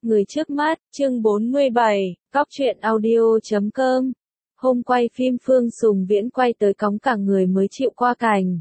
Người trước mắt, chương 47, Cóc truyện audio.com. Hôm quay phim Phương Sùng Viễn quay tới cóng cả người mới chịu qua cảnh.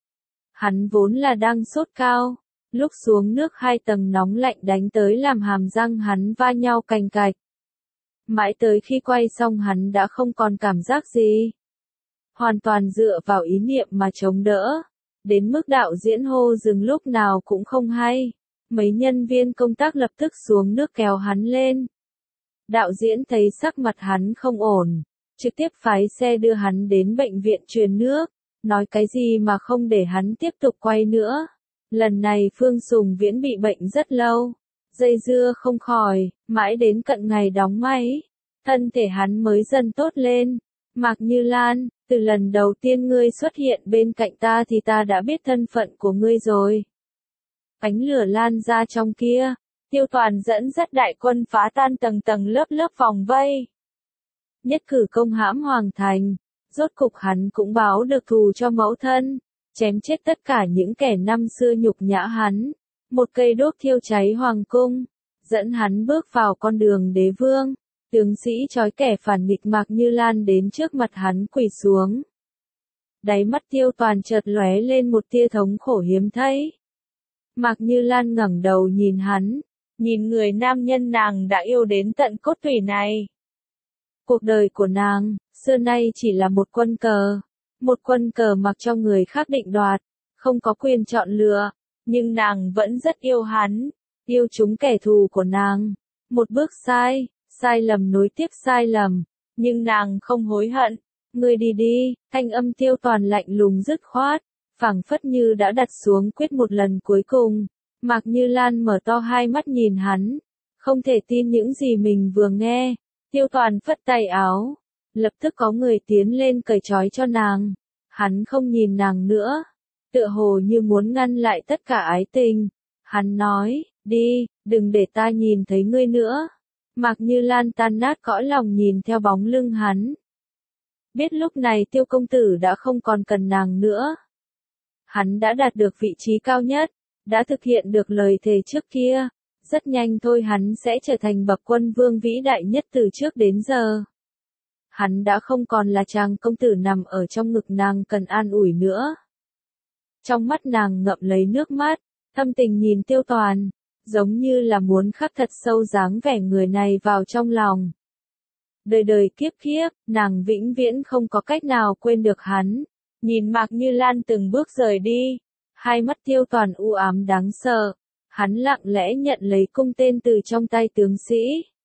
Hắn vốn là đang sốt cao, lúc xuống nước 2 tầng nóng lạnh đánh tới làm hàm răng hắn va nhau cành cạch. Mãi tới khi quay xong hắn đã không còn cảm giác gì. Hoàn toàn dựa vào ý niệm mà chống đỡ. Đến mức đạo diễn hô dừng lúc nào cũng không hay. Mấy nhân viên công tác lập tức xuống nước kéo hắn lên. Đạo diễn thấy sắc mặt hắn không ổn, trực tiếp phái xe đưa hắn đến bệnh viện truyền nước, nói cái gì mà không để hắn tiếp tục quay nữa. Lần này Phương Sùng Viễn bị bệnh rất lâu, dây dưa không khỏi, mãi đến cận ngày đóng máy, thân thể hắn mới dần tốt lên. Mạc Như Lan, từ lần đầu tiên ngươi xuất hiện bên cạnh ta thì ta đã biết thân phận của ngươi rồi. Ánh lửa lan ra trong kia, Tiêu Toàn dẫn dắt đại quân phá tan tầng tầng lớp lớp vòng vây. Nhất cử công hãm Hoàng Thành, rốt cục hắn cũng báo được thù cho mẫu thân, chém chết tất cả những kẻ năm xưa nhục nhã hắn. Một cây đuốc thiêu cháy Hoàng Cung, dẫn hắn bước vào con đường đế vương. Tướng sĩ trói kẻ phản nghịch Mạc Như Lan đến trước mặt hắn quỳ xuống. Đáy mắt Tiêu Toàn chợt lóe lên một tia thống khổ hiếm thấy. Mạc Như Lan ngẩng đầu nhìn hắn, nhìn người nam nhân nàng đã yêu đến tận cốt tủy này. Cuộc đời của nàng, xưa nay chỉ là một quân cờ mặc cho người khác định đoạt, không có quyền chọn lựa, nhưng nàng vẫn rất yêu hắn, yêu chúng kẻ thù của nàng. Một bước sai, sai lầm nối tiếp sai lầm, nhưng nàng không hối hận. Ngươi đi đi, thanh âm Tiêu Toàn lạnh lùng dứt khoát, phảng phất như đã đặt xuống quyết một lần cuối cùng. Mạc Như Lan mở to hai mắt nhìn hắn, không thể tin những gì mình vừa nghe. Tiêu Toàn phất tay áo, lập tức có người tiến lên cởi trói cho nàng. Hắn không nhìn nàng nữa, tựa hồ như muốn ngăn lại tất cả ái tình. Hắn nói, đi, đừng để ta nhìn thấy ngươi nữa. Mạc Như Lan tan nát cõi lòng nhìn theo bóng lưng hắn. Biết lúc này Tiêu công tử đã không còn cần nàng nữa. Hắn đã đạt được vị trí cao nhất, đã thực hiện được lời thề trước kia. Rất nhanh thôi hắn sẽ trở thành bậc quân vương vĩ đại nhất từ trước đến giờ. Hắn đã không còn là chàng công tử nằm ở trong ngực nàng cần an ủi nữa. Trong mắt nàng ngậm lấy nước mắt, thâm tình nhìn Tiêu Toàn, giống như là muốn khắc thật sâu dáng vẻ người này vào trong lòng. Đời đời kiếp kiếp, nàng vĩnh viễn không có cách nào quên được hắn. Nhìn Mạc Như Lan từng bước rời đi, hai mắt Tiêu Toàn u ám đáng sợ. Hắn lặng lẽ nhận lấy cung tên từ trong tay tướng sĩ.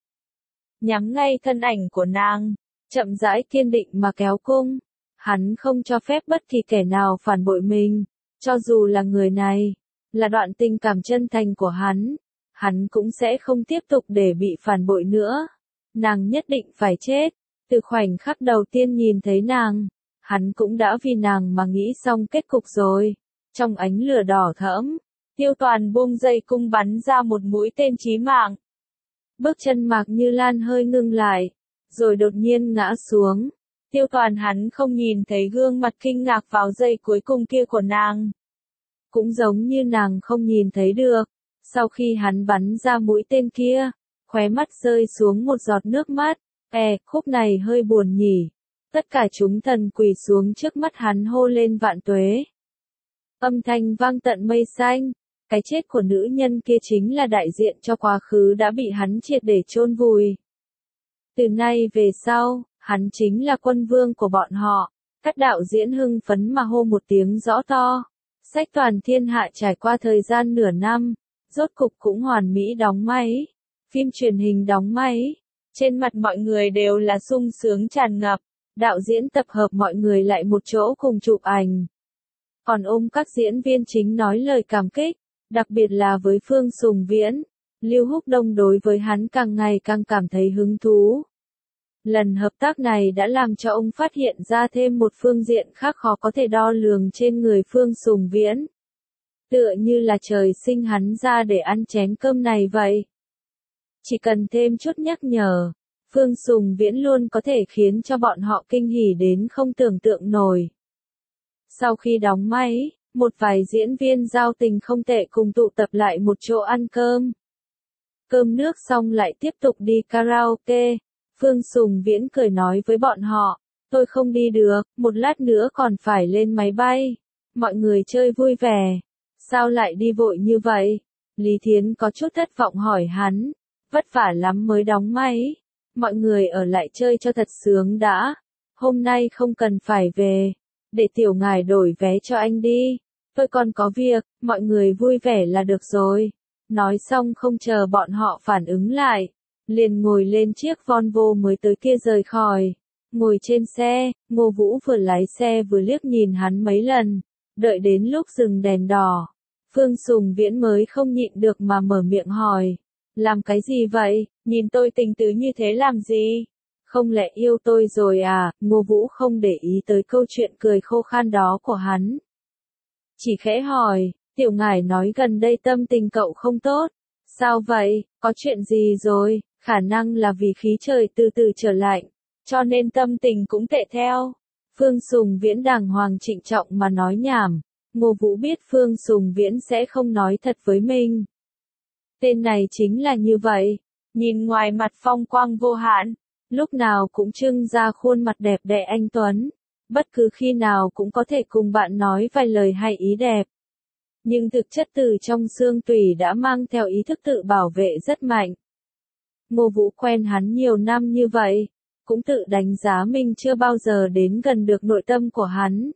Nhắm ngay thân ảnh của nàng, chậm rãi kiên định mà kéo cung. Hắn không cho phép bất kỳ kẻ nào phản bội mình, cho dù là người này, là đoạn tình cảm chân thành của hắn cũng sẽ không tiếp tục để bị phản bội nữa. Nàng nhất định phải chết. Từ khoảnh khắc đầu tiên nhìn thấy nàng, hắn cũng đã vì nàng mà nghĩ xong kết cục rồi. Trong ánh lửa đỏ thẫm, Tiêu Toàn buông dây cung bắn ra một mũi tên chí mạng. Bước chân Mạc Như Lan hơi ngưng lại, rồi đột nhiên ngã xuống. Tiêu Toàn hắn không nhìn thấy gương mặt kinh ngạc vào giây cuối cùng kia của nàng. Cũng giống như nàng không nhìn thấy được, sau khi hắn bắn ra mũi tên kia, khóe mắt rơi xuống một giọt nước mắt. Khúc này hơi buồn nhỉ. Tất cả chúng thần quỳ xuống trước mắt hắn hô lên vạn tuế. Âm thanh vang tận mây xanh. Cái chết của nữ nhân kia chính là đại diện cho quá khứ đã bị hắn triệt để chôn vùi. Từ nay về sau, hắn chính là quân vương của bọn họ. Các đạo diễn hưng phấn mà hô một tiếng rõ to. Sách toàn thiên hạ trải qua thời gian nửa năm, rốt cục cũng hoàn mỹ đóng máy. Phim truyền hình đóng máy. Trên mặt mọi người đều là sung sướng tràn ngập. Đạo diễn tập hợp mọi người lại một chỗ cùng chụp ảnh. Còn các diễn viên chính nói lời cảm kích. Đặc biệt là với Phương Sùng Viễn, Lưu Húc Đông đối với hắn càng ngày càng cảm thấy hứng thú. Lần hợp tác này đã làm cho ông phát hiện ra thêm một phương diện khác khó có thể đo lường trên người Phương Sùng Viễn. Tựa như là trời sinh hắn ra để ăn chén cơm này vậy. Chỉ cần thêm chút nhắc nhở, Phương Sùng Viễn luôn có thể khiến cho bọn họ kinh hỉ đến không tưởng tượng nổi. Sau khi đóng máy, một vài diễn viên giao tình không tệ cùng tụ tập lại một chỗ ăn cơm. Cơm nước xong lại tiếp tục đi karaoke. Phương Sùng Viễn cười nói với bọn họ, tôi không đi được, một lát nữa còn phải lên máy bay. Mọi người chơi vui vẻ. Sao lại đi vội như vậy? Lý Thiến có chút thất vọng hỏi hắn. Vất vả lắm mới đóng máy. Mọi người ở lại chơi cho thật sướng đã. Hôm nay không cần phải về. Để tiểu ngài đổi vé cho anh đi. Tôi còn có việc, mọi người vui vẻ là được rồi. Nói xong không chờ bọn họ phản ứng lại. Liền ngồi lên chiếc Volvo mới tới kia rời khỏi. Ngồi trên xe, Ngô Vũ vừa lái xe vừa liếc nhìn hắn mấy lần. Đợi đến lúc dừng đèn đỏ. Phương Sùng Viễn mới không nhịn được mà mở miệng hỏi. Làm cái gì vậy, nhìn tôi tình tứ như thế làm gì? Không lẽ yêu tôi rồi à? Ngô Vũ không để ý tới câu chuyện cười khô khan đó của hắn. Chỉ khẽ hỏi, tiểu ngải nói gần đây tâm tình cậu không tốt. Sao vậy, có chuyện gì rồi? Khả năng là vì khí trời từ từ trở lạnh, cho nên tâm tình cũng tệ theo. Phương Sùng Viễn đàng hoàng trịnh trọng mà nói nhảm. Ngô Vũ biết Phương Sùng Viễn sẽ không nói thật với mình. Tên này chính là như vậy. Nhìn ngoài mặt phong quang vô hạn, lúc nào cũng trưng ra khuôn mặt đẹp đẽ anh tuấn. Bất cứ khi nào cũng có thể cùng bạn nói vài lời hay ý đẹp. Nhưng thực chất từ trong xương tủy đã mang theo ý thức tự bảo vệ rất mạnh. Ngô Vũ quen hắn nhiều năm như vậy, cũng tự đánh giá mình chưa bao giờ đến gần được nội tâm của hắn.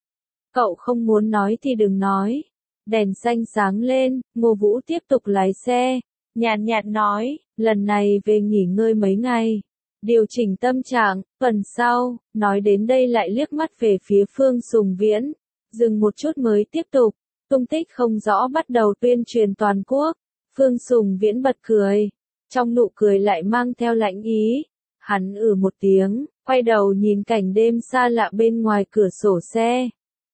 Cậu không muốn nói thì đừng nói. Đèn xanh sáng lên, Ngô Vũ tiếp tục lái xe. Nhàn nhạt nói, lần này về nghỉ ngơi mấy ngày. Điều chỉnh tâm trạng, tuần sau, nói đến đây lại liếc mắt về phía Phương Sùng Viễn. Dừng một chút mới tiếp tục, tung tích không rõ bắt đầu tuyên truyền toàn quốc. Phương Sùng Viễn bật cười. Trong nụ cười lại mang theo lãnh ý. Hắn một tiếng, quay đầu nhìn cảnh đêm xa lạ bên ngoài cửa sổ xe.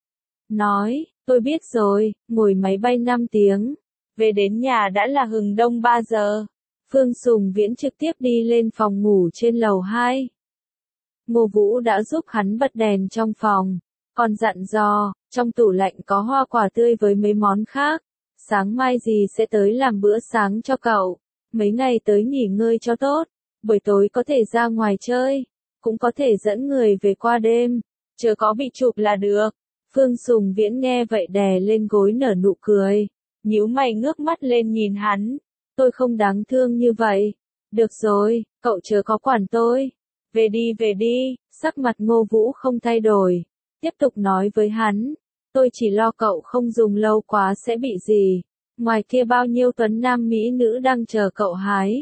Nói, tôi biết rồi, ngồi máy bay 5 tiếng. Về đến nhà đã là hừng đông 3 giờ. Phương Sùng Viễn trực tiếp đi lên phòng ngủ trên lầu 2. Ngô Vũ đã giúp hắn bật đèn trong phòng. Còn dặn dò, trong tủ lạnh có hoa quả tươi với mấy món khác. Sáng mai gì sẽ tới làm bữa sáng cho cậu. Mấy ngày tới nghỉ ngơi cho tốt. Buổi tối có thể ra ngoài chơi. Cũng có thể dẫn người về qua đêm. Chớ có bị chụp là được. Phương Sùng Viễn nghe vậy đè lên gối nở nụ cười. Nhíu mày ngước mắt lên nhìn hắn. Tôi không đáng thương như vậy. Được rồi, cậu chớ có quản tôi. Về đi, sắc mặt Ngô Vũ không thay đổi. Tiếp tục nói với hắn. Tôi chỉ lo cậu không dùng lâu quá sẽ bị gì. Ngoài kia bao nhiêu tuấn nam mỹ nữ đang chờ cậu hái.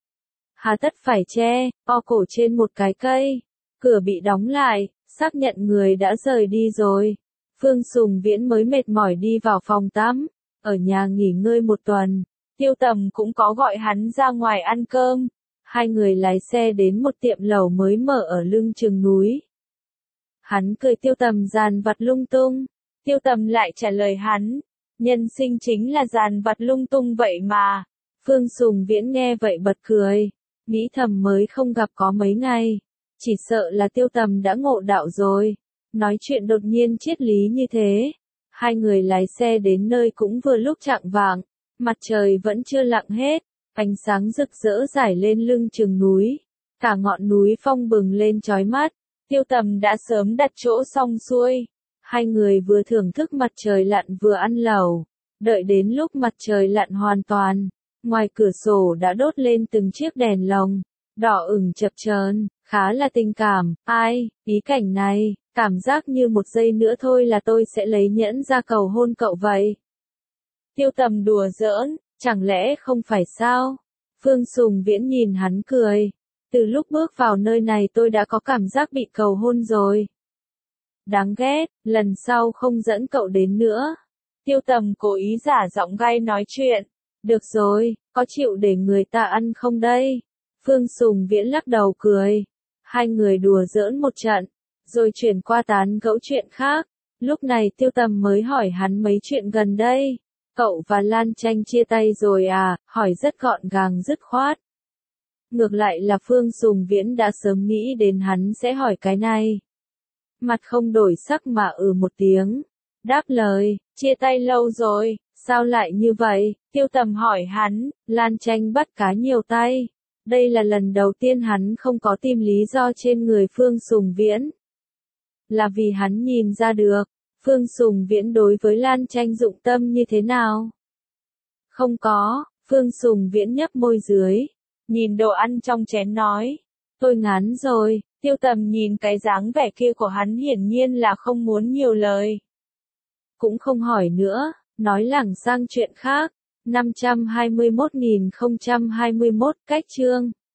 Hà tất phải che, o cổ trên một cái cây. Cửa bị đóng lại, xác nhận người đã rời đi rồi. Phương Sùng Viễn mới mệt mỏi đi vào phòng tắm. Ở nhà nghỉ ngơi một tuần. Tiêu Tầm cũng có gọi hắn ra ngoài ăn cơm. Hai người lái xe đến một tiệm lẩu mới mở ở lưng chừng núi. Hắn cười Tiêu Tầm dàn vặt lung tung. Tiêu Tầm lại trả lời hắn. Nhân sinh chính là dàn vặt lung tung vậy mà. Phương Sùng Viễn nghe vậy bật cười. Nghĩ thầm mới không gặp có mấy ngày. Chỉ sợ là Tiêu Tầm đã ngộ đạo rồi. Nói chuyện đột nhiên triết lý như thế. Hai người lái xe đến nơi cũng vừa lúc chạng vạng. Mặt trời vẫn chưa lặn hết. Ánh sáng rực rỡ rải lên lưng chừng núi. Cả ngọn núi phong bừng lên chói mắt. Tiêu Tầm đã sớm đặt chỗ xong xuôi. Hai người vừa thưởng thức mặt trời lặn vừa ăn lẩu. Đợi đến lúc mặt trời lặn hoàn toàn. Ngoài cửa sổ đã đốt lên từng chiếc đèn lồng. Đỏ ửng chập chờn, khá là tình cảm. Ai, ý cảnh này, cảm giác như một giây nữa thôi là tôi sẽ lấy nhẫn ra cầu hôn cậu vậy. Tiêu Tầm đùa giỡn, chẳng lẽ không phải sao? Phương Sùng Viễn nhìn hắn cười. Từ lúc bước vào nơi này tôi đã có cảm giác bị cầu hôn rồi. Đáng ghét, lần sau không dẫn cậu đến nữa. Tiêu Tầm cố ý giả giọng gay nói chuyện. Được rồi, có chịu để người ta ăn không đây? Phương Sùng Viễn lắc đầu cười. Hai người đùa giỡn một trận, rồi chuyển qua tán gẫu chuyện khác. Lúc này Tiêu Tầm mới hỏi hắn mấy chuyện gần đây. Cậu và Lan Tranh chia tay rồi à? Hỏi rất gọn gàng dứt khoát. Ngược lại là Phương Sùng Viễn đã sớm nghĩ đến hắn sẽ hỏi cái này. Mặt không đổi sắc mà một tiếng. Đáp lời, chia tay lâu rồi, Sao lại như vậy? Tiêu Tầm hỏi hắn, Lan Tranh bắt cá nhiều tay. Đây là lần đầu tiên hắn không có tìm lý do trên người Phương Sùng Viễn. Là vì hắn nhìn ra được, Phương Sùng Viễn đối với Lan Tranh dụng tâm như thế nào? Không có, Phương Sùng Viễn nhấp môi dưới, nhìn đồ ăn trong chén nói. Tôi ngán rồi, Tiêu Tầm nhìn cái dáng vẻ kia của hắn hiển nhiên là không muốn nhiều lời. Cũng không hỏi nữa, nói lảng sang chuyện khác. 521.021 cách chương